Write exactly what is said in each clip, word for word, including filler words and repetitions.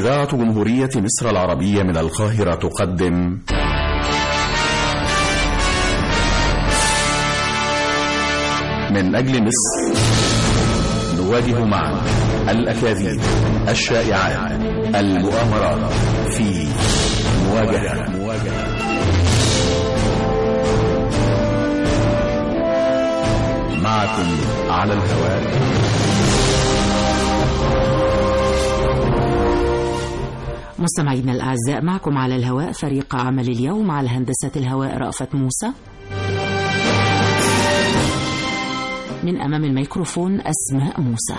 إذاعة جمهورية مصر العربية من القاهرة تقدم من أجل مصر، نواجه معا الأكاذيب، الشائعات، المؤامرات في مواجهة مواجهة معكم على الهواء. مستمعينا الأعزاء، معكم على الهواء فريق عمل اليوم. على هندسة الهواء رأفت موسى، من أمام الميكروفون أسماء موسى.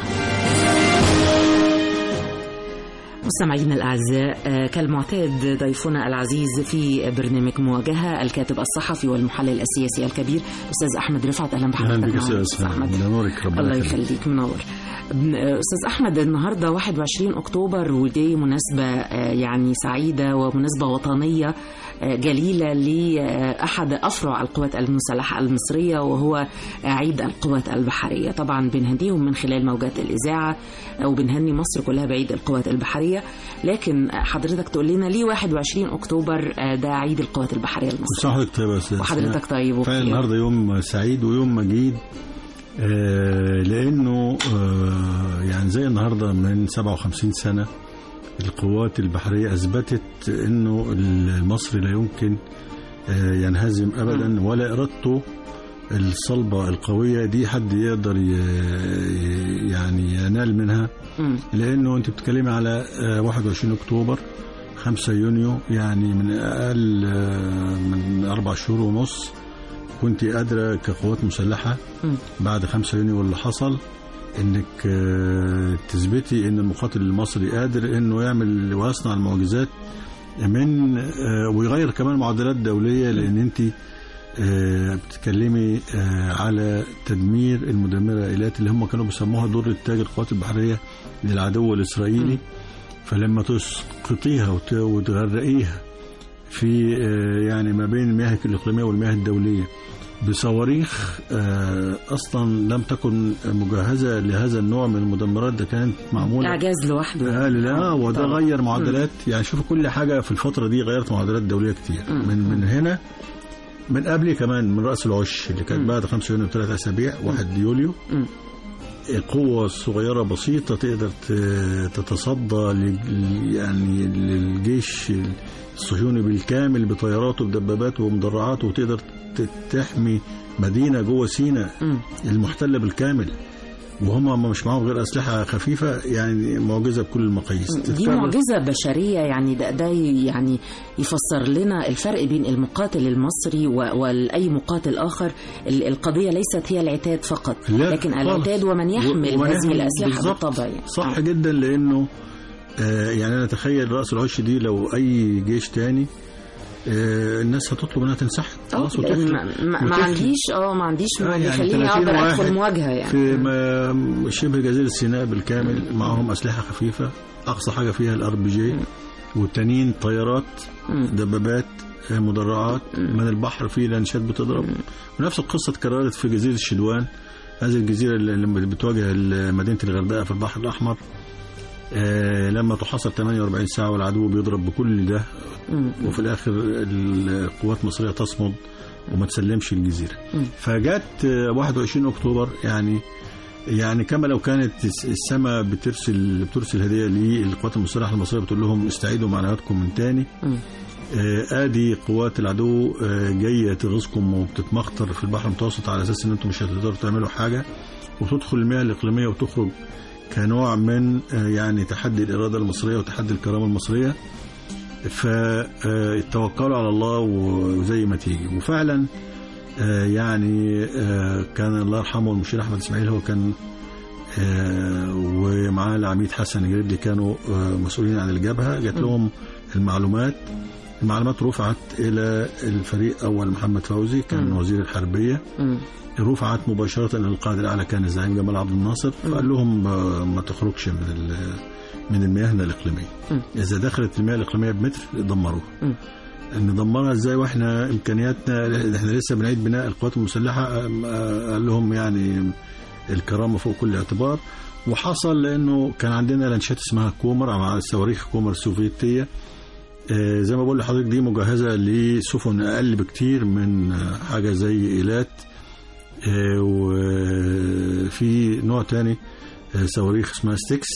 مستمعينا الأعزاء، كالمعتاد ضيفنا العزيز في برنامج مواجهة الكاتب الصحفي والمحلل السياسي الكبير أستاذ أحمد رفعت. أهلا بحضرتك أستاذ أحمد. الله يخليك، منور. أستاذ أحمد، النهاردة واحد وعشرين أكتوبر، ودي مناسبة يعني سعيدة ومناسبة وطنية جليلة لأحد أفرع القوات المسلحة المصرية، وهو عيد القوات البحرية. طبعا بنهنيهم من خلال موجات الإذاعة، وبنهني مصر كلها بعيد القوات البحرية. لكن حضرتك تقول لنا ليه واحد وعشرين أكتوبر ده عيد القوات البحرية المصرية؟ حضرتك طيب يا أستاذ. وحضرتك طيب. فعلا النهاردة يوم سعيد ويوم مجيد، آه لأنه آه يعني زي النهاردة من سبعة وخمسين سنة القوات البحرية أثبتت أنه المصري لا يمكن آه ينهزم أبدا، ولا إرادته الصلبة القوية دي حد يقدر يعني ينال منها. لأنه أنت بتتكلمي على آه واحد وعشرين أكتوبر، خمسة يونيو، يعني من أقل آه من أربع شهور ونص كنت قادرة كقوات مسلحة بعد خمسة يونيو اللي حصل انك تثبتي ان المقاتل المصري قادر انه يعمل ويصنع المعجزات من ويغير كمان معدلات دولية، لان انت بتتكلمي على تدمير المدمرة إيلات اللي هم كانوا بيسموها دور التاج القوات البحرية للعدو الإسرائيلي. فلما تسقطيها وتغرقيها في يعني ما بين المياه الإقليمية والمياه الدولية بصواريخ أصلا لم تكن مجهزة لهذا النوع من المدمرات، ده كانت معمولة إعجاز لوحده. آه لا، وده غير معدلات، يعني شوفوا كل حاجة في الفترة دي غيرت معدلات دولية كتير. من من هنا من قبل كمان من رأس العش اللي كانت بعد خمسة يونيو بثلاث أسابيع، واحد يوليو، قوة صغيرة بسيطة تقدر تتصدى يعني للجيش الصهيوني بالكامل بطياراته بدباباته ومدرعاته، وتقدر تحمي مدينة جوه سيناء المحتلة بالكامل، وهم مش معهم غير أسلحة خفيفة. يعني معجزة بكل المقاييس. دي معجزة بشرية. يعني ده, ده يعني يفسر لنا الفرق بين المقاتل المصري وأي مقاتل آخر. القضية ليست هي العتاد فقط، لكن العتاد ومن يحمل و... هذه الأسلحة بالطبع. يعني. صح آه. جدا، لأنه آه يعني أنا أتخيل رأس العش دي لو أي جيش تاني آه الناس هتطلب انها تنسحب خلاص وتخلي ما, ما عنديش اه ما عنديش ما يعني بيخليني اقدر ادخل مواجهه. يعني في شبه جزيره سيناء بالكامل م. معهم اسلحه خفيفه، اقصى حاجه فيها الار بي جي، والتانيين طيارات، م. دبابات، مدرعات، م. من البحر في لانشات بتضرب. م. ونفس القصه اتكررت في جزيره شلوان، هذه الجزيره اللي بتواجه مدينه الغردقه في البحر الاحمر. آه لما تحاصر ثمانية وأربعين ساعة والعدو بيضرب بكل ده، وفي الآخر القوات المصرية تصمد وما تسلمش الجزيرة. فجت واحد وعشرين أكتوبر، يعني يعني كما لو كانت السماء بترسل بترسل هدية للقوات المسلحة المصرية، بتقول لهم استعيدوا معنوياتكم من تاني. آه آدي قوات العدو آه جاية تغيظكم وبتتمخطر في البحر المتوسط على أساس إن أنتم مش هتقدروا تعملوا حاجة، وتدخل المياه الإقليمية وتخرج كنوع من يعني تحدي الإرادة المصرية وتحدي الكرامة المصرية. فالتوكلوا على الله وزي ما تيجي. وفعلا يعني كان الله يرحمه المشير أحمد إسماعيل، هو كان ومعاه العميد حسن الجريدي كانوا مسؤولين عن الجبهة. جات لهم المعلومات المعلومات رفعت إلى الفريق أول محمد فوزي، كان وزير الحربية، رفعت مباشرة إلى القائد الأعلى كان الزعيم جمال عبد الناصر، فقال لهم ما تخرجش من من المياه الإقليمية. إذا دخلت المياه الإقليمية بمتر دمروها. ندمرها ازاي واحنا امكانياتنا احنا لسه بنعيد بناء القوات المسلحة؟ قال لهم يعني الكرامة فوق كل اعتبار، وحصل لانه كان عندنا لانشات اسمها كومر مع الصواريخ كومر السوفيتيه، آه زي ما بقول لحضرتك دي مجهزه لسفن اقل بكتير من حاجه زي ايلات، آه وفي نوع تاني آه صواريخ اسمها ستيكس،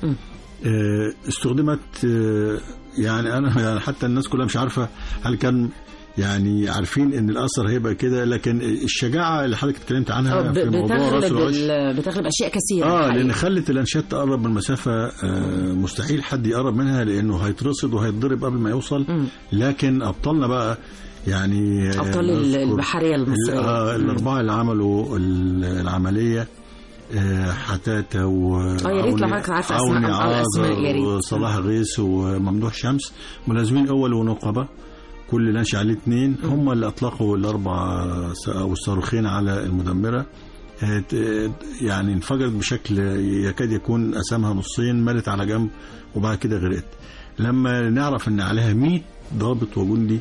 آه استخدمت، آه يعني انا يعني حتى الناس كلها مش عارفه هل كان يعني عارفين ان الاثر هيبقى كده، لكن الشجاعه اللي حضرتك اتكلمت عنها في موضوع راس العش بتغلب اشياء كثيره اه لان خلت الانشات تقرب من مسافه آه مستحيل حد يقرب منها لانه هيترصد وهيتضرب قبل ما يوصل. م. لكن ابطالنا بقى يعني ابطال البحريه المصريه آه الاربعه اللي عملوا العمليه، آه حتاته وعوني عازر وصلاح غيث وممدوح شمس، ملازمين اول ونقبه كل لانش عليه اثنين، هم اللي اطلقوا الاربع او الصاروخين على المدمره، يعني انفجرت بشكل يكاد يكون قسمها نصين، مالت على جنب وبعد كده غرقت. لما نعرف ان عليها مئة ضابط وجندي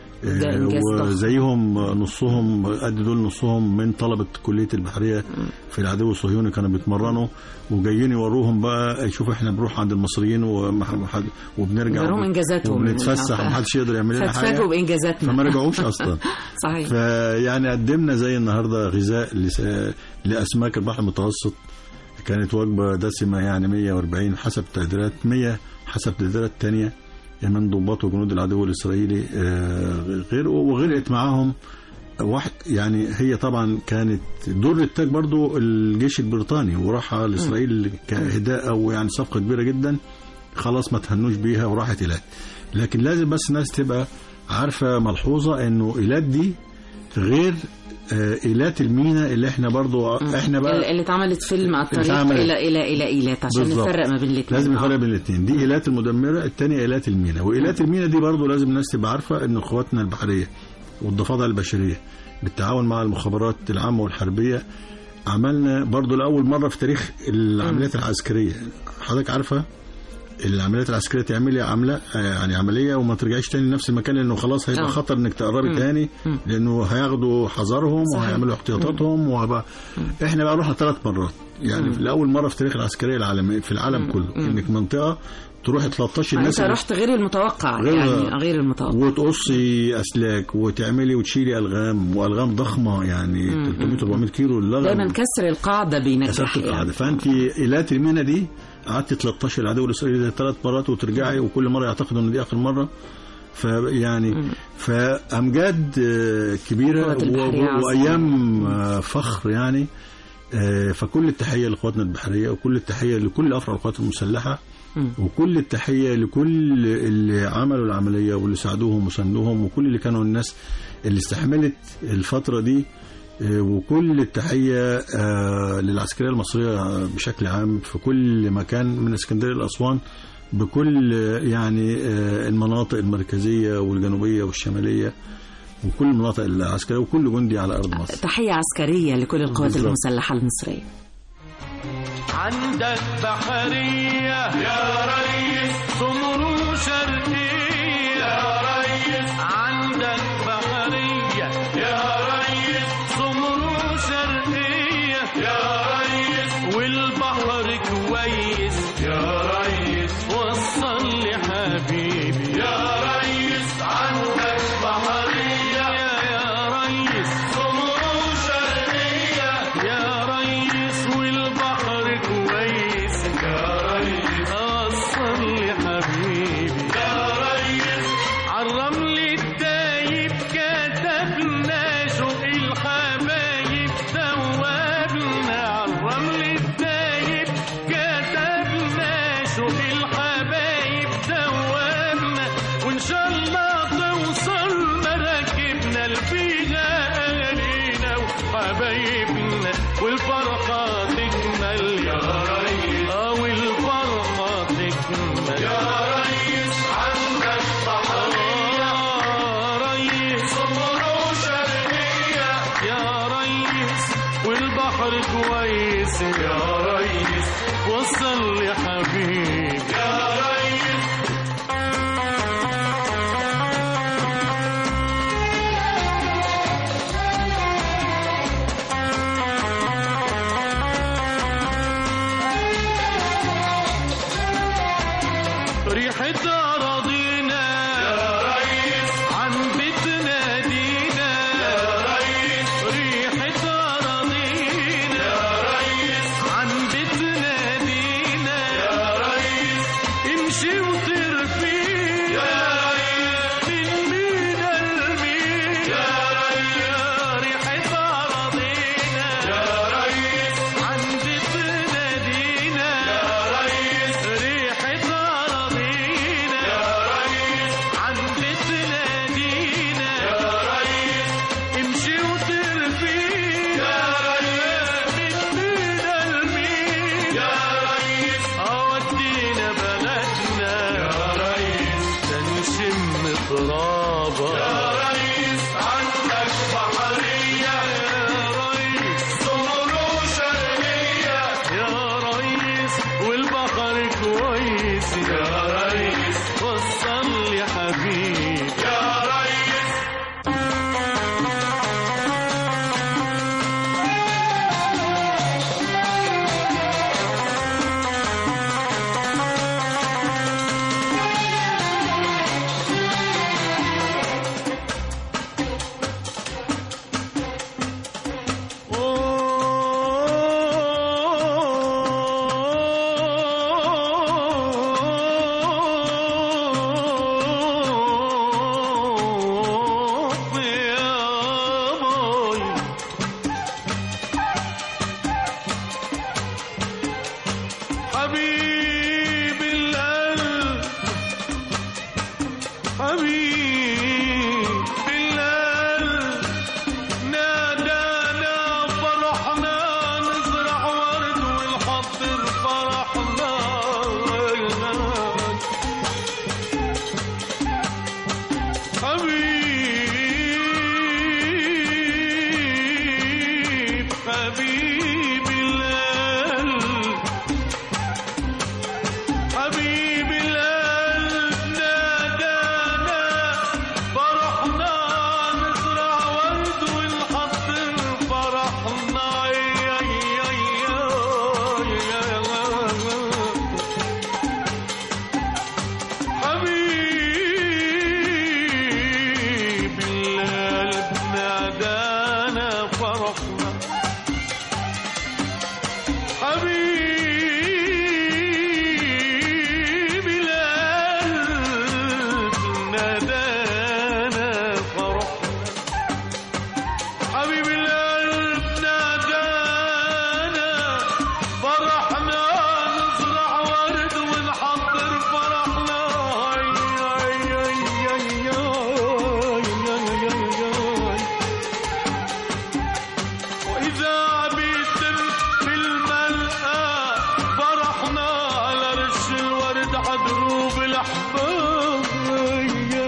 وزيهم نصهم قد دول نصهم من طلبة كلية البحرية في العدو الصهيوني كانوا بيتمرنوا وجايين يوروهم بقى يشوفوا احنا بنروح عند المصريين وبنرجع وبنتفسح ومحدش يقدر يعمل لنا حاجة فتفاجئوا بإنجازاتنا فما رجعوش أصلا. صحيح. فيعني قدمنا زي النهاردة غذاء لأسماك البحر المتوسط، كانت وجبة دسمة يعني مية وأربعين حسب تقديرات، مية حسب تقديرات تانية من ضباط وجنود العدو الإسرائيلي غير وغرقت معاهم واحد. يعني هي طبعا كانت دور التاج برضو الجيش البريطاني وراح لإسرائيل كهداء أو يعني صفقة كبيرة جدا، خلاص ما تهنوش بيها وراحت إيلات. لكن لازم بس الناس تبقى عارفة ملحوظة إنه إيلات دي غير إيلات المينا اللي احنا برضو احنا بقى اللي اتعملت فيلم على الطريق الى الى الى ايلات عشان نفرق ما بين الاثنين. لازم نفرق بين الاثنين، دي ايلات المدمره، الثانيه ايلات المينا. وايلات المينا دي برضو لازم الناس تبقى عارفه ان قواتنا البحريه والضفادع البشريه بالتعاون مع المخابرات العامه والحربيه عملنا برضو لاول مره في تاريخ العمليات العسكريه. حضرتك عارفه العمليات العسكريه تعملي عمله يعني عمليه وما ترجعيش تاني لنفس المكان لانه خلاص هيبقى أوه. خطر انك تقربي تاني لانه هياخدوا حذرهم وهيعملوا احتياطاتهم وهبقى احنا بقى رحنا ثلاث مرات يعني في لاول مره في تاريخ العسكريه العالميه في العالم مم. كله مم. انك منطقه تروح تلطشي الناس. انت رحت غير المتوقع غير يعني غير المتوقع وتقصي اسلاك وتعملي وتشيلي الغام والغام ضخمه يعني ثلاثمية أربعمية كيلو اللغم دايما كسر القاعده بينجح. كسرت القاعده. فانت ايلات المينا دي قعدت تلطشي العدو الاسرائيلي ثلاث مرات وترجعي وكل مره يعتقدوا ان دي اخر مره. فيعني فامجاد كبيره وايام فخر يعني. فكل التحيه لقواتنا البحريه وكل التحيه لكل افراد القوات المسلحه وكل التحيه لكل اللي عملوا العمليه واللي ساعدوهم وساندوهم وكل اللي كانوا الناس اللي استحملت الفتره دي. وكل التحية للعسكرية المصرية بشكل عام في كل مكان من اسكندرية لأسوان بكل يعني المناطق المركزية والجنوبية والشمالية وكل المناطق العسكرية وكل جندي على أرض مصر. تحية عسكرية لكل القوات المسلحة المصرية. عندك بحرية يا ريس سمر شرقية يا ريس عندك بحرية يا ريس سمر شرقية يا ريس والبحر كويس يا ريس وصل لي حبيبي يا ريس عندك بحرية يا ريس سمر شرقية يا ريس والبحر كويس يا ريس وصل لي حبيبي يا ريس عالرمل الدايب كتبنا شوق الحبايب ثوابنا عالرمل الدايب كتبنا شوق الحبايب ثوابنا وإن شاء الله توصل مراكبنا لفيها أهالينا وحبايبنا والفرحة تكمل يا ريس اه والفرحة تكمل يا ريس عندك بحرية يا ريس سمر شرقية يا ريس والبحر كويس يا ريس وصل لي حبيبي يا ريس أراضينا يا ريس عن بيت نادينا يا ريس ريحة أراضينا يا ريس عن بيت نادينا يا ريس امشي وطير فينا يا ريس من مينا لمينا يا ريس ريحة أراضينا يا ريس عن بيت نادينا يا ريس ريحة أراضينا يا ريس عن بيت نادينا يا ريس امشي وطير فينا يا ريس من مينا لمينا يا ريس أودينا بلدنا يا ريس تنشم ترابها يا ريس عندك بحرية يا ريس سمر وشرقية يا ريس والبحر كويس يا ريس وصل لي حبيبي يا ريس حبيب القلب حبيب القلب نادانا فرحنا نزرع ورد ونحضر فرحنا حبيب حبيب القلب حبيب القلب نادانا فرحنا نزرع ورد ونحضر فرحنا يا يا يا يا حبيب القلب نادانا فرحنا حبيب القلب نادانا فرحنا حبيب القلب نادانا فرحنا نزرع ورد ونحضر فرحنا يا يا يا يا يا وإذا بيتم في الملقى فرحنا على رش الورد عدروب الأحباب يا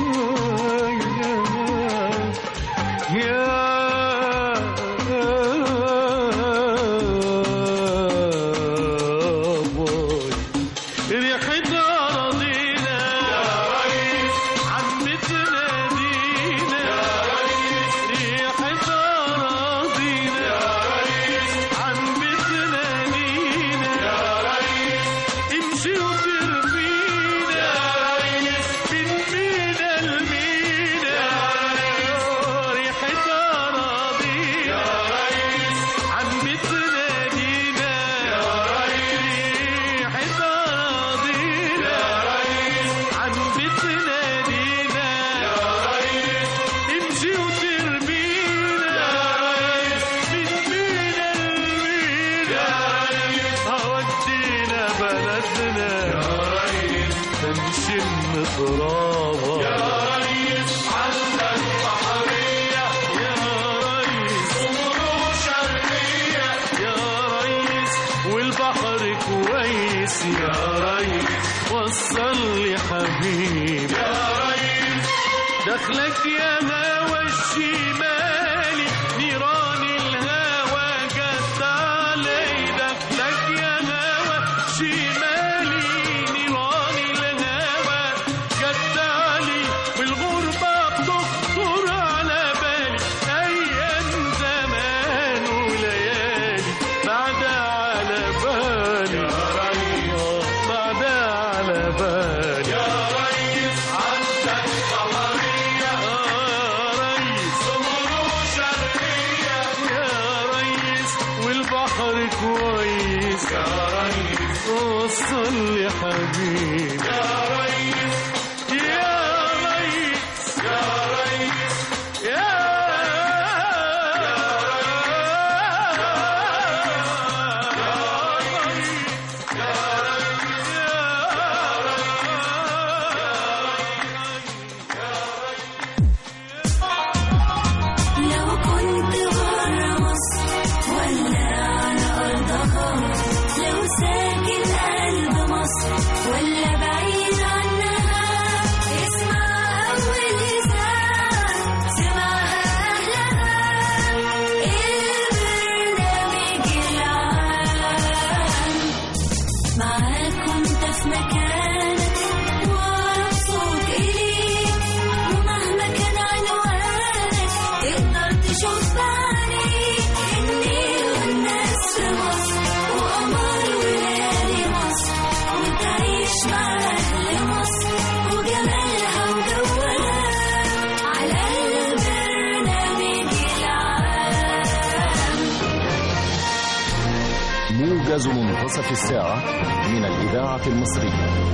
يا بوي ريحة أراضينا يا ريس عن بيت نادينا يا ريس ريحة أراضينا يا ريس عن بيت نادينا يا ريس امشي وطير فينا يا ريس من مينا لمينا يا ريس ريحة أراضينا يا ريس عن بيت نادينا يا ريس ريحة أراضينا يا ريس عن بيت نادينا يا ريس امشي وطير بينا يا ريس من مينا لمينا يا ريس أودينا بلدنا يا ريس تنشم ترابها يا ريس عندك بحرية يا ريس سمر وشرقية يا ريس والبحر كويس يا ريس وصل لي حبيبي يا ريس دخلك يا هوى الشمالي نيران الهوى جت علي دخلك يا هوى شمالي نيران الهوى جت علي بالغربة بتخطر على بالي أيام زمان وليالي بعد على بالي يا ريس بعد على بالي يا حبيبي يا ريس يا ريس يا ريس يا موجز منتصف الساعة من الإذاعة المصرية.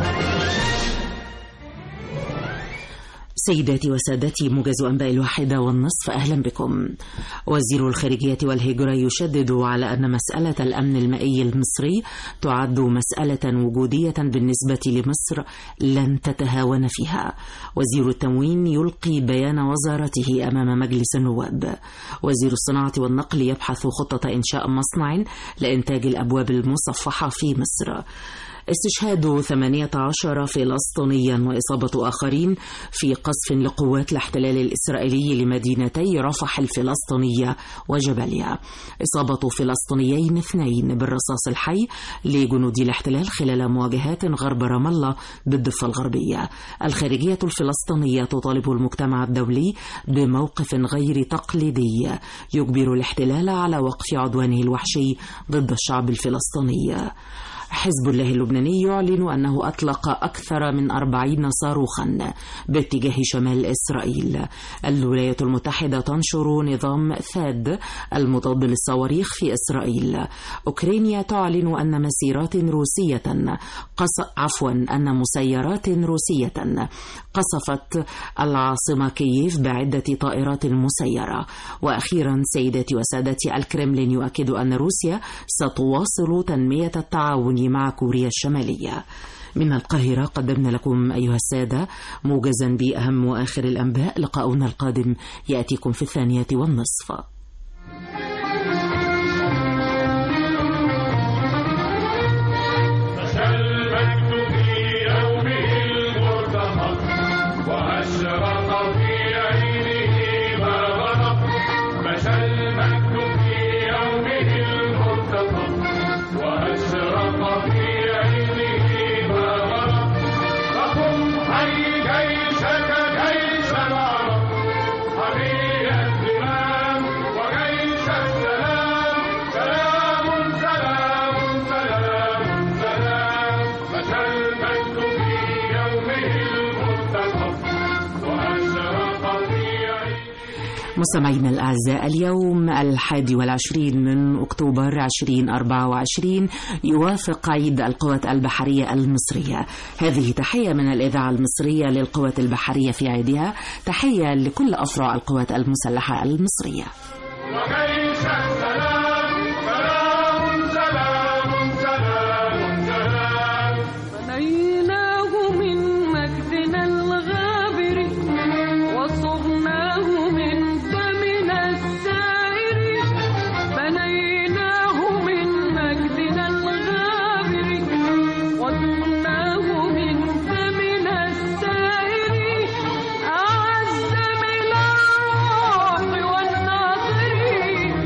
سيداتي وسادتي، موجز أنباء الواحدة والنصف، أهلا بكم. وزير الخارجية والهجرة يشدد على أن مسألة الأمن المائي المصري تعد مسألة وجودية بالنسبة لمصر لن تتهاون فيها. وزير التموين يلقي بيان وزارته أمام مجلس النواب. وزير الصناعة والنقل يبحث خطة إنشاء مصنع لإنتاج الأبواب المصفحة في مصر. استشهاد ثمانية عشر فلسطينيا وإصابة آخرين في قصف لقوات الاحتلال الإسرائيلي لمدينتي رفح الفلسطينية وجباليا. إصابة فلسطينيين اثنين بالرصاص الحي لجنود الاحتلال خلال مواجهات غرب رام الله بالضفة الغربية. الخارجية الفلسطينية تطالب المجتمع الدولي بموقف غير تقليدي يجبر الاحتلال على وقف عدوانه الوحشي ضد الشعب الفلسطيني. حزب الله اللبناني يعلن أنه أطلق أكثر من أربعين صاروخا باتجاه شمال إسرائيل. الولايات المتحدة تنشر نظام ثاد المضاد للصواريخ في إسرائيل. أوكرانيا تعلن أن مسيرات روسية قص... عفوا أن مسيرات روسية قصفت العاصمة كييف بعدة طائرات مسيرة. وأخيرا سيداتي وسادتي، الكرملين يؤكد أن روسيا ستواصل تنمية التعاون مع كوريا الشمالية. من القاهرة قدمنا لكم أيها السادة موجزا بأهم وآخر الأنباء. لقاؤنا القادم يأتيكم في الثانية والنصف. مستمعينا الأعزاء، اليوم الحادي والعشرين من أكتوبر عشرين أربعة وعشرين يوافق عيد القوات البحرية المصرية. هذه تحية من الإذاعة المصرية للقوات البحرية في عيدها، تحية لكل أفرع القوات المسلحة المصرية. أعز من الروح والناظرين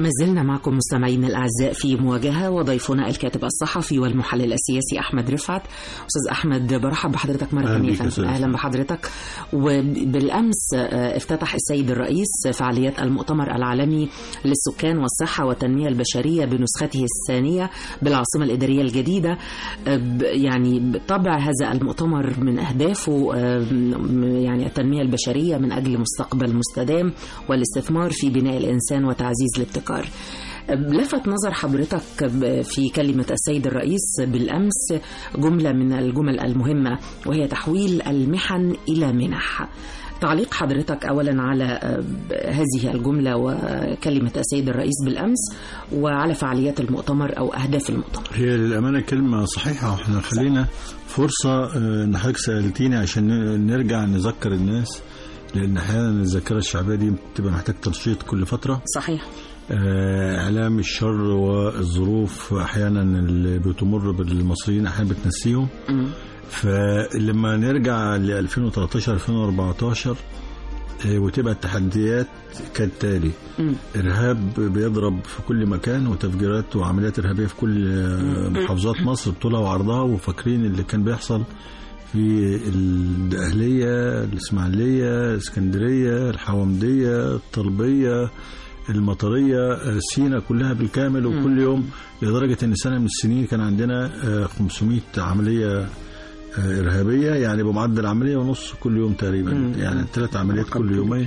ما زلنا معكم مستمعين الأعزاء في مواجهة، وضيفنا الكاتب الصحفي والمحلل السياسي أحمد رفعت. أستاذ أحمد، برحب بحضرتك مرة ثانية. أهلا بحضرتك. وبالأمس افتتح السيد الرئيس فعاليات المؤتمر العالمي للسكان والصحة والتنمية البشرية بنسخته الثانية بالعاصمة الإدارية الجديدة. يعني طبع هذا المؤتمر من أهدافه يعني التنمية البشرية من أجل مستقبل مستدام والاستثمار في بناء الإنسان وتعزيز الابتكار. لفت نظر حضرتك في كلمة السيد الرئيس بالأمس جملة من الجمل المهمة، وهي تحويل المحن إلى منح. تعليق حضرتك أولا على هذه الجملة وكلمة السيد الرئيس بالأمس، وعلى فعاليات المؤتمر أو أهداف المؤتمر. هي للأمانة كلمة صحيحة، وإحنا خلينا فرصة إن حضرتك سألتيني عشان نرجع نذكر الناس، لأن أحيانا الذاكرة الشعبية دي بتبقى محتاج تنشيط كل فترة. صحيح. إعلام الشر والظروف أحيانا اللي بتمر بالمصريين أحيانا بتنسيهم. م. فلما نرجع ل ألفين وثلاثة عشر ألفين وأربعة عشر وتبقى التحديات كالتالي: م. إرهاب بيضرب في كل مكان، وتفجيرات وعمليات إرهابية في كل محافظات مصر بطولها وعرضها. وفاكرين اللي كان بيحصل في الدقهلية، الإسماعيلية، الإسكندرية، الحومدية، الطلبية، المطرية، سينا كلها بالكامل. وكل يوم لدرجة أن سنة من السنين كان عندنا خمسمائة عملية إرهابية، يعني بمعدل عملية ونص كل يوم تقريبا. مم. يعني ثلاث عمليات كل يومين.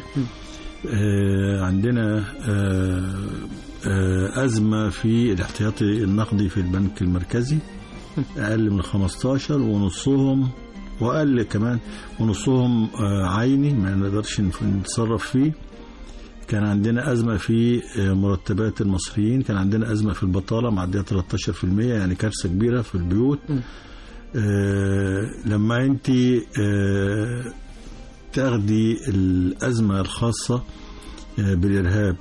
عندنا أزمة في الاحتياطي النقدي في البنك المركزي، أقل من خمستاشر ونصهم وأقل كمان ونصهم عيني ما نقدرش نتصرف فيه. كان عندنا أزمة في مرتبات المصريين، كان عندنا أزمة في البطالة معدية ثلاثة عشر بالمئة، يعني كارثة كبيرة في البيوت. آه لما أنت آه تاخدي الأزمة الخاصة آه بالإرهاب،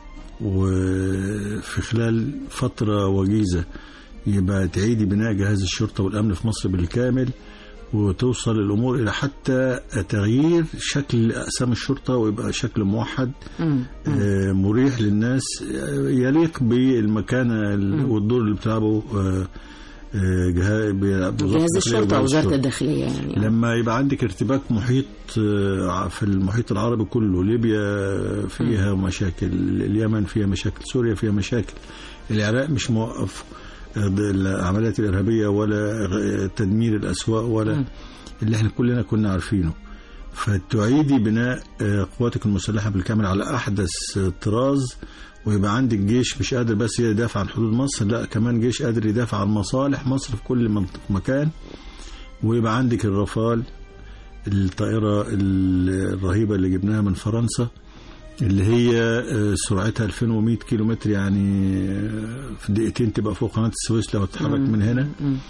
وفي خلال فترة وجيزة يبقى تعيدي بناء جهاز الشرطة والأمن في مصر بالكامل، وتوصل الأمور إلى حتى تغيير شكل أقسام الشرطة ويبقى شكل موحد آه مريح للناس، يليق بالمكانة والدور اللي بتلعبه آه جهاز, جهاز الشرطة ووزارة الداخلية. يعني لما يبقى عندك ارتباك محيط في المحيط العربي كله، ليبيا فيها مشاكل، اليمن فيها مشاكل، سوريا فيها مشاكل، العراق مش موقف العمليات الإرهابية ولا تدمير الأسواق ولا م. اللي احنا كلنا كنا عارفينه. فتعيدي بناء قواتك المسلحة بالكامل على أحدث طراز، ويبقى عندك جيش مش قادر بس يدافع عن حدود مصر، لا كمان جيش قادر يدافع عن مصالح مصر في كل مكان. ويبقى عندك الرافال، الطائرة الرهيبة اللي جبناها من فرنسا، اللي هي سرعتها ألفين ومئة كيلومتر، يعني في دقيقتين تبقى فوق قناة السويس لو تتحرك من هنا.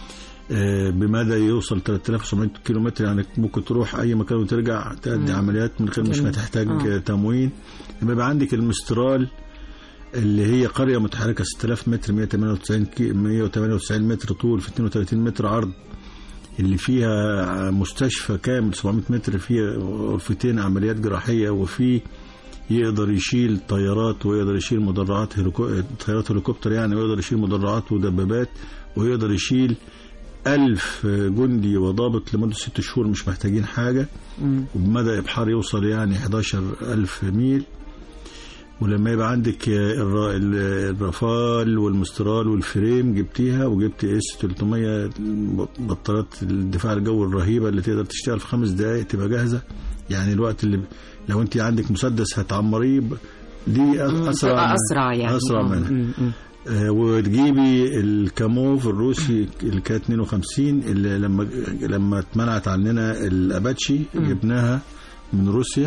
بمدى يوصل ثلاثة آلاف وسبعمائة كيلومتر، يعني ممكن تروح أي مكان وترجع تأدي عمليات من غير مش ما تحتاج تموين. يبقى عندك المسترال اللي هي قرية متحركة ستة آلاف متر، مئة وثمانية وتسعين متر طول في اثنين وثلاثين متر عرض، اللي فيها مستشفى كامل سبعمائة متر، فيها غرفتين عمليات جراحية، وفي يقدر يشيل طيارات ويقدر يشيل مدرعات طيارات هليكوبتر يعني، ويقدر يشيل مدرعات ودبابات، ويقدر يشيل ألف جندي وضابط لمدة ست شهور مش محتاجين حاجة. وبمدى إبحار يوصل يعني أحد عشر ألف ميل. ولما يبقى عندك الرافال والمسترال والفريم جبتيها، وجبت اس ثلاثمائة بطارات الدفاع الجوي الرهيبة اللي تقدر تشتغل في خمس دقائق تبقى جاهزة. يعني الوقت اللي لو انت عندك مسدس هتعمريه دي أسرع أسرع يعني أسرع منها. آه وتجيبي الكاموف الروسي اللي كانت اثنين وخمسين، اللي لما لما اتمنعت عننا الأباتشي جبناها من روسيا،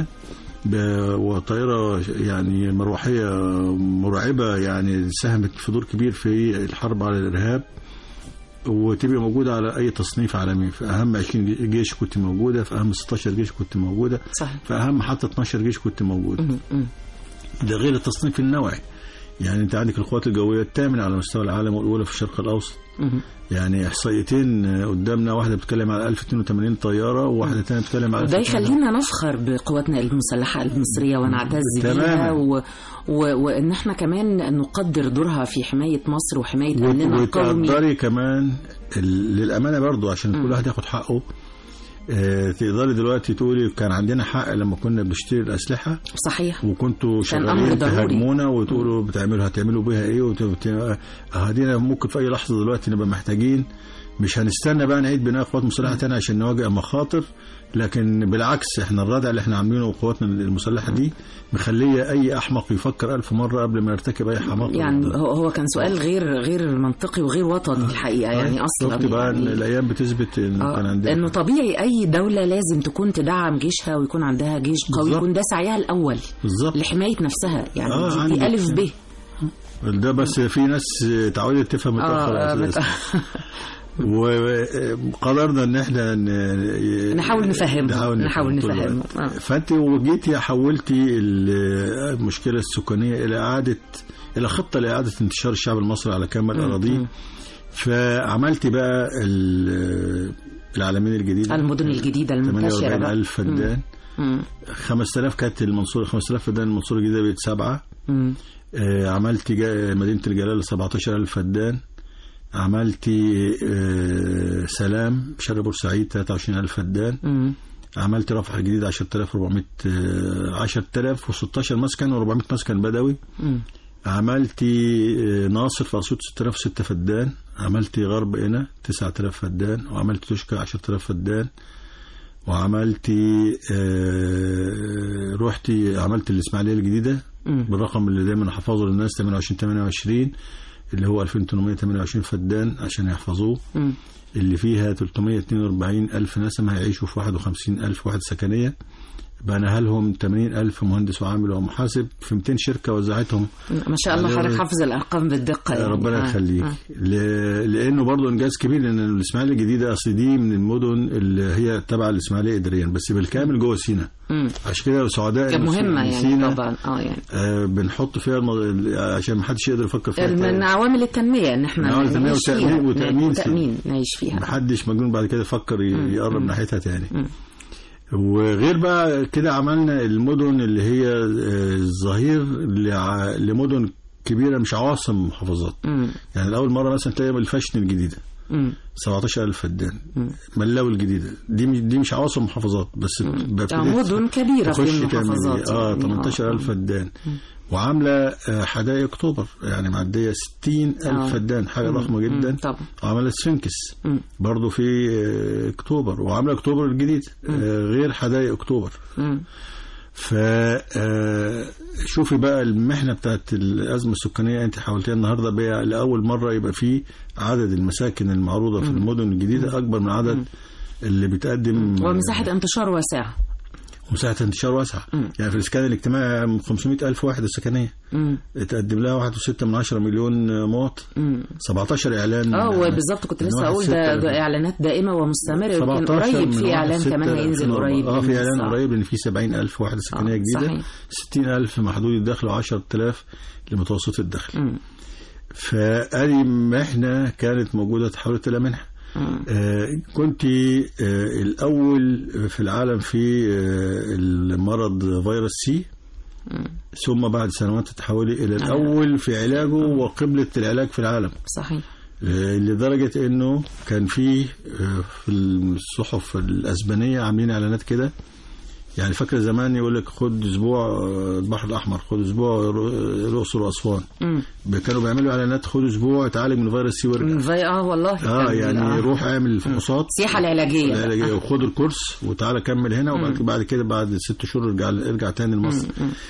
وطائرة يعني مروحية مرعبة، يعني ساهمت في دور كبير في الحرب على الإرهاب، وتبقى موجودة على أي تصنيف عالمي. في أهم عشرين جيش كنت موجودة، في أهم ستاشر جيش كنت موجودة، صحيح. في أهم حتى اثناشر جيش كنت موجودة. ده غير التصنيف النوعي. يعني أنت عندك القوات الجوية الثامنة على مستوى العالم والأولى في الشرق الأوسط، يعني احصائيتين قدامنا، واحده بتتكلم على ألف واثنين وثمانين طياره وواحده ثانيه بتتكلم على ده يخلينا نفخر بقواتنا المسلحه المصريه ونعتز بيها و... و... وان احنا كمان نقدر دورها في حمايه مصر وحمايه امننا القومي. وتقدري كمان للامانه برضو عشان كل واحد ياخد حقه. اه تقدري دلوقتي تقولي كان عندنا حق لما كنا بنشتري الاسلحه، صحيح، وكنتوا شغالين تهاجمونا وتقولوا بتعملوا هتعملوا بيها ايه وت... هدينا ممكن في اي لحظه دلوقتي نبقى محتاجين، مش هنستنى بقى نعيد بناء قوات مسلحه تاني عشان نواجه مخاطر، لكن بالعكس احنا الردع اللي احنا عاملينه قواتنا المسلحه دي مخليه اي احمق يفكر ألف مره قبل ما يرتكب اي حماقه. يعني هو هو كان سؤال غير غير منطقي وغير وطني الحقيقه، يعني اصلا شفت بقى يعني الايام بتثبت ان آه كان عندنا انه طبيعي اي دوله لازم تكون تدعم جيشها ويكون عندها جيش قوي يكون ده سعيها الاول بالزبط. لحمايه نفسها، يعني آه دي, دي الف ب ده، بس في ناس اتعودت تفهم متاخر آه وقررنا ان احنا نحاول نفهم نحاول, نحاول نفهم آه. فانت وجيتي حولتي المشكله السكانيه الى اعاده الى خطه لاعاده انتشار الشعب المصري على كامل اراضيه، فعملتي بقى العلمين الجديده، المدن الجديده المنتشره بقى ثمانية وأربعين ألف فدان، خمسة آلاف كانت المنصوره خمسة آلاف فدان، المنصوره الجديده بقت سبعه. آه عملتي مدينه الجلاله سبعة عشر ألف فدان، عملتي آه سلام شرق بورسعيد ثلاثة وعشرين ألف فدان، مم. عملتي رفح الجديد عشرة آلاف وأربعمائة آه عشرة آلاف وستة عشر مسكن وأربعمائة مسكن بدوي، مم. عملتي آه ناصر في أسيوط ستة آلاف وستة فدان، عملتي غرب قنا تسعة آلاف فدان، وعملتي توشكا عشرة آلاف فدان، وعملتي آه روحتي عملت الإسماعيلية الجديدة مم. بالرقم اللي دايما حفظه للناس ثمانية وعشرين ثمانية وعشرين اللي هو ألفين وثمانمائة وثمانية وعشرين فدان عشان يحفظوه، م. اللي فيها ثلاثمائة واثنين وأربعين ألف نسمة هيعيشوا في واحد وخمسين ألف وحدة سكنية، بناها لهم ثمانين ألف مهندس وعامل ومحاسب في مئتين شركة وزعتهم. ما شاء الله حضرتك حافظ الأرقام بالدقة يعني. ربنا يخليك. آه. آه. لأنه برضه إنجاز كبير، لأن الإسماعيلية الجديدة أصل دي من المدن اللي هي تبع الإسماعيلية إداريا بس بالكامل جوه سيناء، عشان كده سعداء كانت مهمة يعني طبعا اه يعني آه بنحط فيها المض... عشان ما حدش يقدر يفكر فيها من عوامل التنمية ان احنا نعيش فيها وتأمين وتأمين نعيش فيها، ما حدش مجنون بعد كده يفكر يقرب ناحيتها تاني. م. وغير بقى كده عملنا المدن اللي هي الظهير لمدن كبيرة مش عواصم محافظات، يعني الأول مرة مثلا تلاقي الفاشن الجديدة سبعة عشر ألف فدان، ملاوي الجديدة دي دي مش عواصم محافظات بس مدن كبيرة في المحافظات اه ثمانية عشر ألف فدان، وعاملة حدائق أكتوبر يعني معدية ستين ألف فدان، حاجة ضخمة جدا. وعملت سفنكس برضو في أكتوبر، وعاملة أكتوبر الجديد غير حدائق أكتوبر. فشوفي بقى المحنة بتاعت الأزمة السكانية أنت حاولتها النهاردة بقى لأول مرة يبقى فيه عدد المساكن المعروضة في المدن الجديدة أكبر من عدد اللي بتقدم، ومساحة انتشار واسعة مساحة انتشار واسعة. يعني في الإسكان الاجتماعي خمسمائة ألف وحدة سكنية تقدم لها واحد وستة من عشرة مليون مواطن، سبعة عشر إعلان. اه وبالظبط كنت لسه أقول ده, ده إعلانات دائمة ومستمرة، يمكن قريب في إعلان كمان هينزل قريب. اه في إعلان قريب إن في سبعين ألف وحدة سكنية آه جديدة، ستين ألف محدود الدخل وعشرة آلاف لمتوسط الدخل. م. فأدي محنة كانت موجودة تحولت إلى منحة. آه كنت آه الأول في العالم في آه المرض فيروس سي، ثم بعد سنوات تتحولي إلى الأول في علاجه وقبلة العلاج في العالم. صحيح. آه لدرجة إنه كان في آه في الصحف الأسبانية عاملين إعلانات كده، يعني فاكر زمان يقول لك خد اسبوع البحر الاحمر، خد اسبوع الاقصر واسوان، كانوا بيعملوا اعلانات خد اسبوع اتعالج من فيروس سي وارجع. اه والله اه يعني آه. روح اعمل الفحوصات السياحه العلاجيه العلاجيه وخد الكورس وتعالى كمل هنا، وبعد بعد كده بعد ست شهور ارجع ارجع تاني لمصر.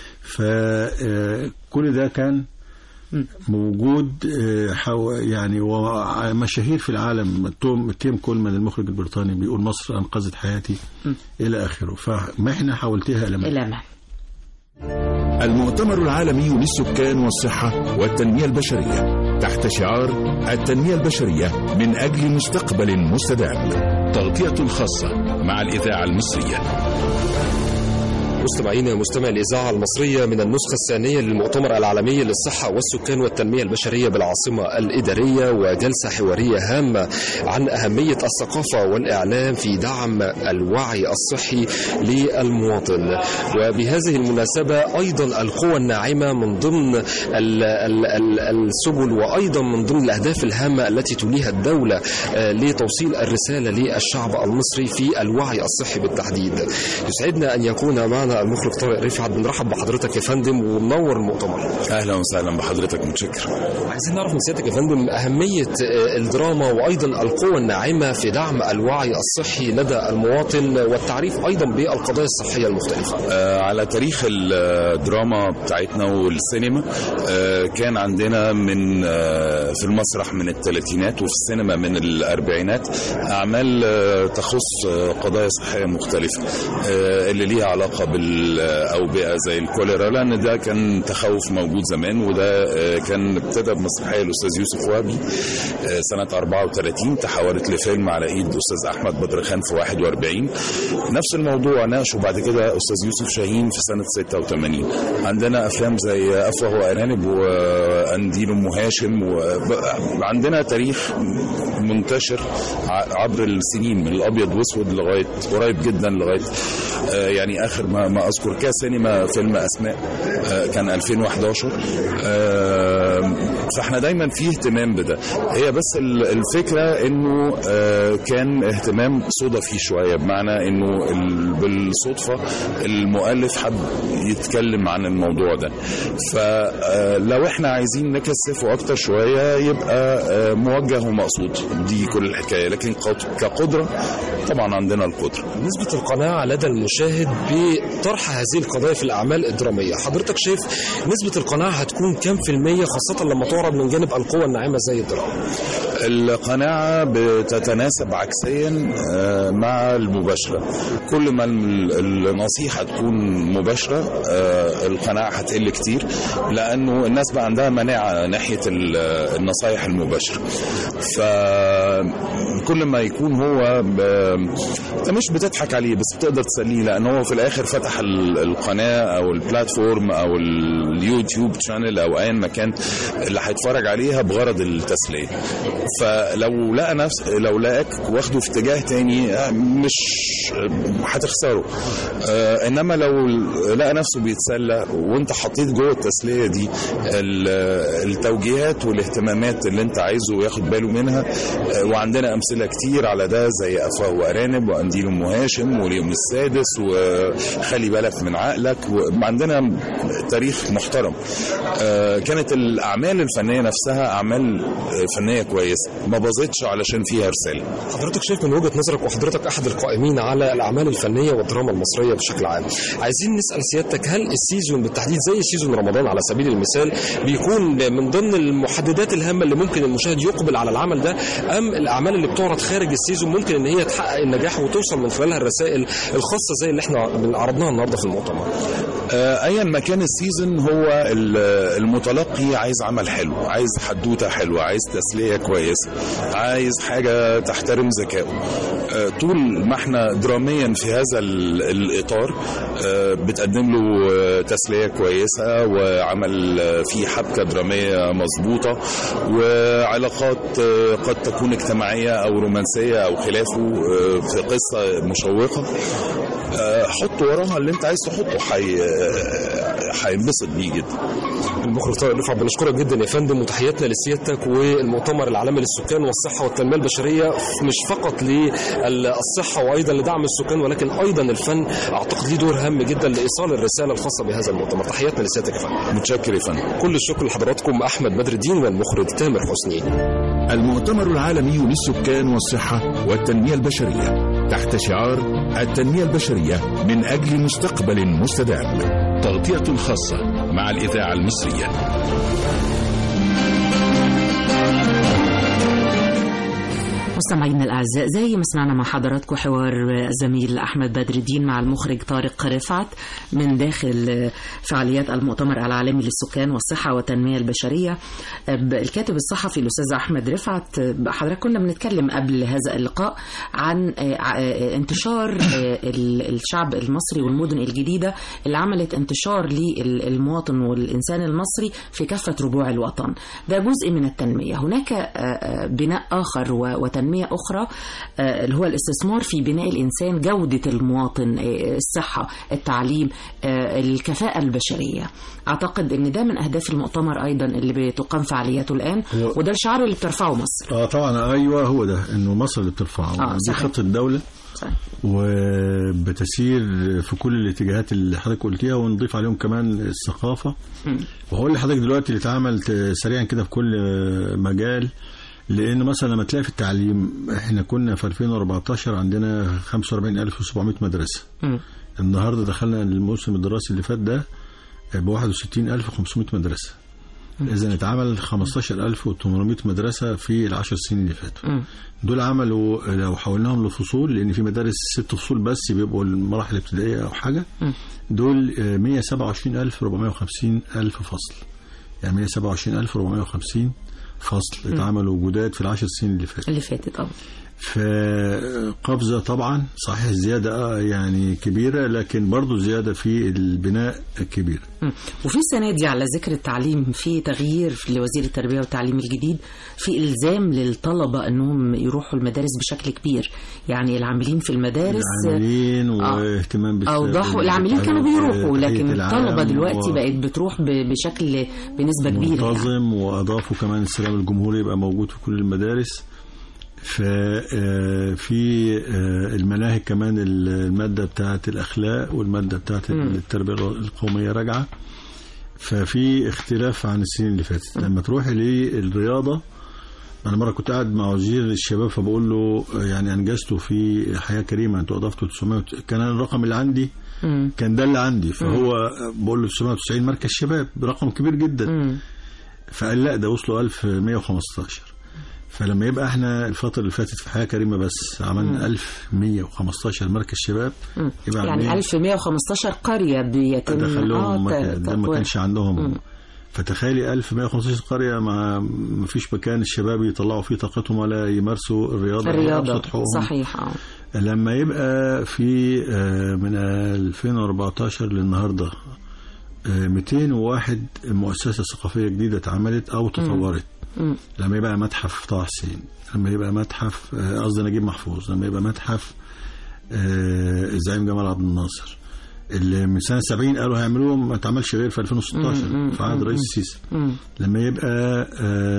فكل ده كان موجود يعني ومشاهير في العالم. تيم كولمان المخرج البريطاني بيقول مصر أنقذت حياتي م. إلى آخره. فمحنة حولتها إلى محنة. المؤتمر العالمي للسكان والصحة والتنمية البشرية تحت شعار التنمية البشرية من أجل مستقبل مستدام. تغطية خاصة مع الإذاعة المصرية. مستمعينا مستمع الإذاعة المصرية من النسخة الثانية للمؤتمر العالمي للصحة والسكان والتنمية البشرية بالعاصمة الإدارية، وجلسة حوارية هامة عن أهمية الثقافة والإعلام في دعم الوعي الصحي للمواطن. وبهذه المناسبة أيضا القوى الناعمة من ضمن ال ال ال السبل وأيضا من ضمن الأهداف الهامة التي توليها الدولة لتوصيل الرسالة للشعب المصري في الوعي الصحي بالتحديد. يسعدنا أن يكون معنا المخرج طارق رفعت. بنرحب بحضرتك يا فندم ومنور المؤتمر. اهلا وسهلا بحضرتك، متشكر. عايزين نعرف من سيادتك يا فندم اهميه الدراما وايضا القوى الناعمه في دعم الوعي الصحي لدى المواطن والتعريف ايضا بالقضايا الصحيه المختلفه. آه على تاريخ الدراما بتاعتنا والسينما، آه كان عندنا من آه في المسرح من الثلاثينات وفي السينما من الاربعينات اعمال آه تخص آه قضايا صحيه مختلفه، آه اللي ليها علاقه بالأوبئة زي الكوليرا، لأن ده كان تخوف موجود زمان. وده كان ابتدى بمسرحية الأستاذ يوسف وهبي سنة أربعة وثلاثين، تحولت لفيلم على إيد الأستاذ أحمد بدرخان في واحد وأربعين. نفس الموضوع ناقشه بعد كده أستاذ يوسف شاهين في سنة ستة وثمانين. عندنا أفلام زي أفوه وأرانب وأنديل أم هاشم، وعندنا تاريخ منتشر عبر السنين من الأبيض وأسود لغاية قريب جدا، لغاية يعني آخر ما, ما أذكر كسينما فيلم أسماء كان ألفين وأحد عشر. فاحنا دايما فيه اهتمام بده. هي بس الفكرة انه كان اهتمام صدفي شوية، بمعنى انه بالصدفة المؤلف حب يتكلم عن الموضوع ده. فلو احنا عايزين نكثفه اكتر شوية يبقى موجه ومقصود، دي كل الحكاية. لكن كقدرة طبعا عندنا القدرة. نسبة القناعة لدى المشاهد بطرح هذه القضايا في الأعمال الدرامية، حضرتك شايف نسبة القناعة هتكون كم في المية، خاصة لما تعرض من جانب القوى الناعمة زي الدراما؟ القناعة بتتناسب عكسيا مع المباشرة. كل ما النصيحة تكون مباشرة القناعة هتقل كتير، لأنه الناس بقى عندها مناعة ناحية النصايح المباشرة. فكل ما يكون هو انت مش بتضحك عليه بس بتقدر تسليه، لأنه هو في الآخر فتح القناة أو البلاتفورم أو اليوتيوب شانل أو أي مكان اللي هيتفرج عليها بغرض التسلية. فلو لقى نفس لو لقاك واخده في اتجاه تاني مش هتخسره. آه انما لو لقى نفسه بيتسلى وانت حطيت جوه التسلية دي التوجيهات والاهتمامات اللي انت عايزه ياخد باله منها. آه وعندنا امثلة كتير على ده زي افواه وارانب وانديل ام هاشم واليوم السادس وخلي بالك من عقلك، وعندنا تاريخ محترم. آه كانت الاعمال الفنية نفسها اعمال فنية كويسة، ما باظتش علشان فيها رسالة. حضرتك شايف من وجهة نظرك وحضرتك أحد القائمين على الأعمال الفنية والدراما المصرية بشكل عام، عايزين نسأل سيادتك هل السيزون بالتحديد زي سيزون رمضان على سبيل المثال بيكون من ضمن المحددات الهامة اللي ممكن المشاهد يقبل على العمل ده، أم الأعمال اللي بتعرض خارج السيزون ممكن إن هي تحقق النجاح وتوصل من خلالها الرسائل الخاصة زي اللي احنا عرضناها النهاردة في المؤتمر؟ ايا ما كان السيزون، هو المتلقي عايز عمل حلو، عايز حدوته حلوه، عايز تسليه كويسه، عايز حاجه تحترم ذكائه. طول ما احنا دراميا في هذا الاطار بتقدم له تسليه كويسه وعمل فيه حبكه دراميه مظبوطه وعلاقات قد تكون اجتماعيه او رومانسيه او خلافه في قصه مشوقه، حط وراها اللي انت عايز تحطه، هينبسط بيه جدا. المخرج طارق رفعت بنشكرك جدا يا فندم، وتحياتنا لسيادتك والمؤتمر العالمي للسكان والصحه والتنميه البشريه، مش فقط للصحه وايضا لدعم السكان ولكن ايضا الفن، اعتقد ليه دور هام جدا لايصال الرساله الخاصه بهذا المؤتمر. تحياتنا لسيادتك يا فندم. متشكر يا فندم. كل الشكر لحضراتكم. احمد بدر الدين والمخرج تامر حسني. المؤتمر العالمي للسكان والصحه والتنميه البشريه تحت شعار التنميه البشريه من اجل مستقبل مستدام. تغطيه خاصه مع الإذاعة المصرية. مستمعينا الأعزاء، زي ما سمعنا مع حضراتكم حوار الزميل أحمد بدر الدين مع المخرج طارق رفعت من داخل فعاليات المؤتمر العالمي للسكان والصحة والتنمية البشرية. الكاتب الصحفي الأستاذ أحمد رفعت، حضرتك كنا بنتكلم قبل هذا اللقاء عن انتشار الشعب المصري والمدن الجديدة اللي عملت انتشار للمواطن والإنسان المصري في كافة ربوع الوطن. ده جزء من التنمية. هناك بناء آخر وتنمية أخرى اللي هو الاستثمار في بناء الإنسان، جودة المواطن، الصحة، التعليم، الكفاءة البشرية. أعتقد أن ده من أهداف المؤتمر أيضا اللي بتقام فعالياته الآن، وده الشعار اللي بترفعه مصر. آه طبعا أيوة، هو ده إنه مصر اللي بترفعه. آه دي خطة الدولة صحيح. وبتسير في كل الاتجاهات اللي حضرتك قلتيها، ونضيف عليهم كمان الثقافة. وهقول لحضرتك دلوقتي اللي اتعمل سريعا كده في كل مجال. لأن مثلا لما تلاقي في التعليم، احنا كنا في ألفين وأربعتاشر عندنا خمسة وأربعين ألف وسبعمائة مدرسة. م. النهاردة دخلنا الموسم الدراسي اللي فات ده ب واحد وستين ألف وخمسمائة مدرسة. إذا اتعمل خمسة عشر ألف وثمانمائة مدرسة في العشر سنين اللي فاتوا. م. دول عملوا لو حولناهم لفصول، لأن في مدارس ست فصول بس بيبقوا المراحل الابتدائية أو حاجة، م. دول مئة وسبعة وعشرين ألف وأربعمائة وخمسين ألف فصل. يعني مئة وسبعة وعشرين ألف وأربعمائة وخمسين فصل اتعملوا جداد في العشر سنين اللي فاتت اللي فاتت اه فقفزة طبعا صحيح، زيادة يعني كبيرة، لكن برضو زيادة في البناء كبيرة. وفي السنة دي على ذكر التعليم، في تغيير لوزير التربية والتعليم الجديد، في إلزام للطلبة أنهم يروحوا المدارس بشكل كبير. يعني العاملين في المدارس العاملين واهتمام بالسلام، أوضحوا العاملين كانوا بيروحوا، لكن الطلبة دلوقتي و... بقت بتروح بشكل بنسبة كبيرة منتظم يعني. وأضافوا كمان السلام الجمهوري يبقى موجود في كل المدارس. ففي المناهج كمان المادة بتاعة الأخلاق والمادة بتاعة التربية القومية راجعة. ففي اختلاف عن السنين اللي فاتت. لما تروحي للرياضة، أنا مرة كنت قاعد مع وزير الشباب فبقول له يعني أنجزته في حياة كريمة، أنتوا أضفتوا تسعمائة، كان الرقم اللي عندي كان ده اللي عندي، فهو بقول له تسعمائة وتسعين مركز شباب، رقم كبير جدا. فقال لا ده وصلوا ألف ومئة وخمستاشر. فلما يبقى احنا الفترة اللي فاتت في حياة كريمة بس عملنا ألف ومئة وخمستاشر مركز شباب، يبقى يعني ألف ومئة وخمستاشر قرية بيتم دخلهم آه ده ما كانش عندهم. مم. فتخيلي ألف ومئة وخمستاشر قرية ما فيش مكان الشباب يطلعوا فيه طاقتهم ولا يمارسوا الرياضة. الرياضة صحيح. آه. لما يبقى في من ألفين وأربعتاشر للنهاردة مئتين وواحد مؤسسة ثقافية جديدة اتعملت أو تطورت. مم. لما يبقى متحف طه حسين، لما يبقى متحف قصدي نجيب محفوظ، لما يبقى متحف الزعيم جمال عبد الناصر اللي من سنة سبعين قالوا هيعملوه، ما اتعملش غير في ألفين وستاشر في عهد رئيس السيسي. لما يبقى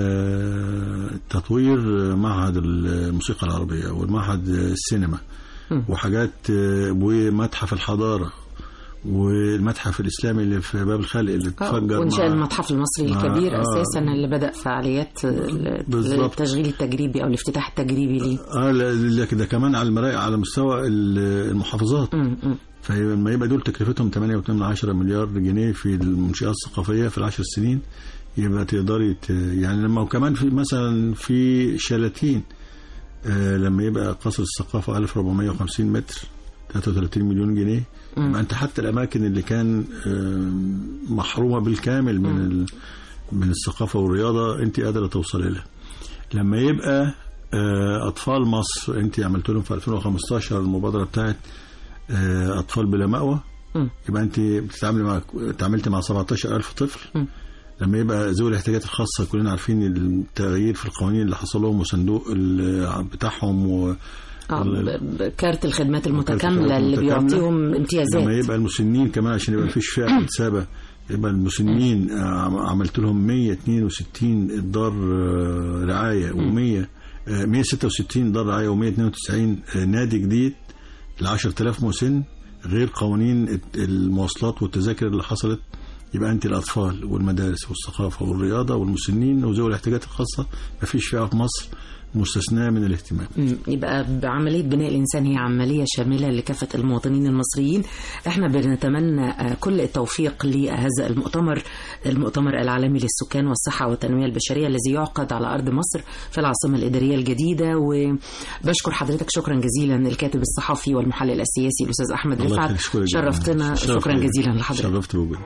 تطوير معهد الموسيقى العربية والمعهد السينما وحاجات، ومتحف الحضارة والمتحف الإسلامي اللي في باب الخلق اللي اتفجر، وإنشاء المتحف المصري الكبير آه أساسا اللي بدأ فعاليات التشغيل التجريبي أو الافتتاح التجريبي ليه. اه لكن ده كمان على المراية على مستوى المحافظات. فلما يبقى دول تكلفتهم ثمانية فاصلة اثنين من عشرة مليار جنيه في المنشآت الثقافية في العشر سنين، يبقى تقدري يعني لما وكمان في مثلا في شلاتين آه لما يبقى قصر الثقافة ألف وأربعمائة وخمسين متر ثلاثة وثلاثين مليون جنيه، يبقى انت حتى الاماكن اللي كان محرومه بالكامل من من الثقافه والرياضه انت قادره توصلي لها. لما يبقى اطفال مصر انت عملت لهم في ألفين وخمستاشر المبادره بتاعت اطفال بلا مأوى، يبقى انت بتتعاملي مع تعاملتي مع سبعة عشر ألف طفل. لما يبقى ذوي الاحتياجات الخاصه كلنا عارفين التغيير في القوانين اللي حصل لهم وصندوق بتاعهم و آه كارت الخدمات المتكاملة اللي بيعطيهم امتيازات. لما يبقى المسنين كمان عشان يبقى فيش فئة متسابة، يبقى المسنين عملت لهم مئة واثنين وستين دار رعاية و100 مئة وستة وستين دار رعاية ومئة واثنين وتسعين نادي جديد ل عشرة آلاف مسن، غير قوانين المواصلات والتذاكر اللي حصلت. يبقى أنت الأطفال والمدارس والثقافة والرياضة والمسنين وذوي الاحتياجات الخاصة، ما فيش فئة في مصر مستثناة من الاهتمام. يبقى بعملية بناء الإنسان هي عملية شاملة لكافة المواطنين المصريين. احنا بنتمنى كل التوفيق لهذا المؤتمر المؤتمر العالمي للسكان والصحة والتنمية البشرية الذي يعقد على أرض مصر في العاصمة الإدارية الجديدة. وبشكر حضرتك شكرا جزيلا الكاتب الصحفي والمحلل السياسي الأستاذ أحمد رفعت، شرفتنا. شكرا جزيلا لحضرتك. شرفت بوجودي.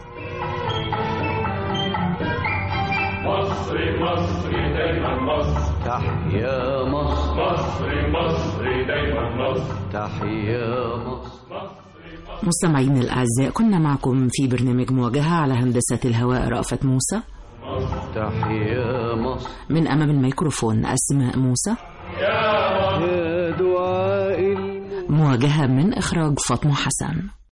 مصر مصر دايما مصر، تحيا مصر. مصر مصر دايما مصر، تحيا مصر. مستمعين الأعزاء، كنا معكم في برنامج مواجهة على هندسة الهواء رأفت موسى، تحيا مصر. من أمام الميكروفون أسماء موسى. يا دعاء مواجهة من إخراج فاطمة حسن.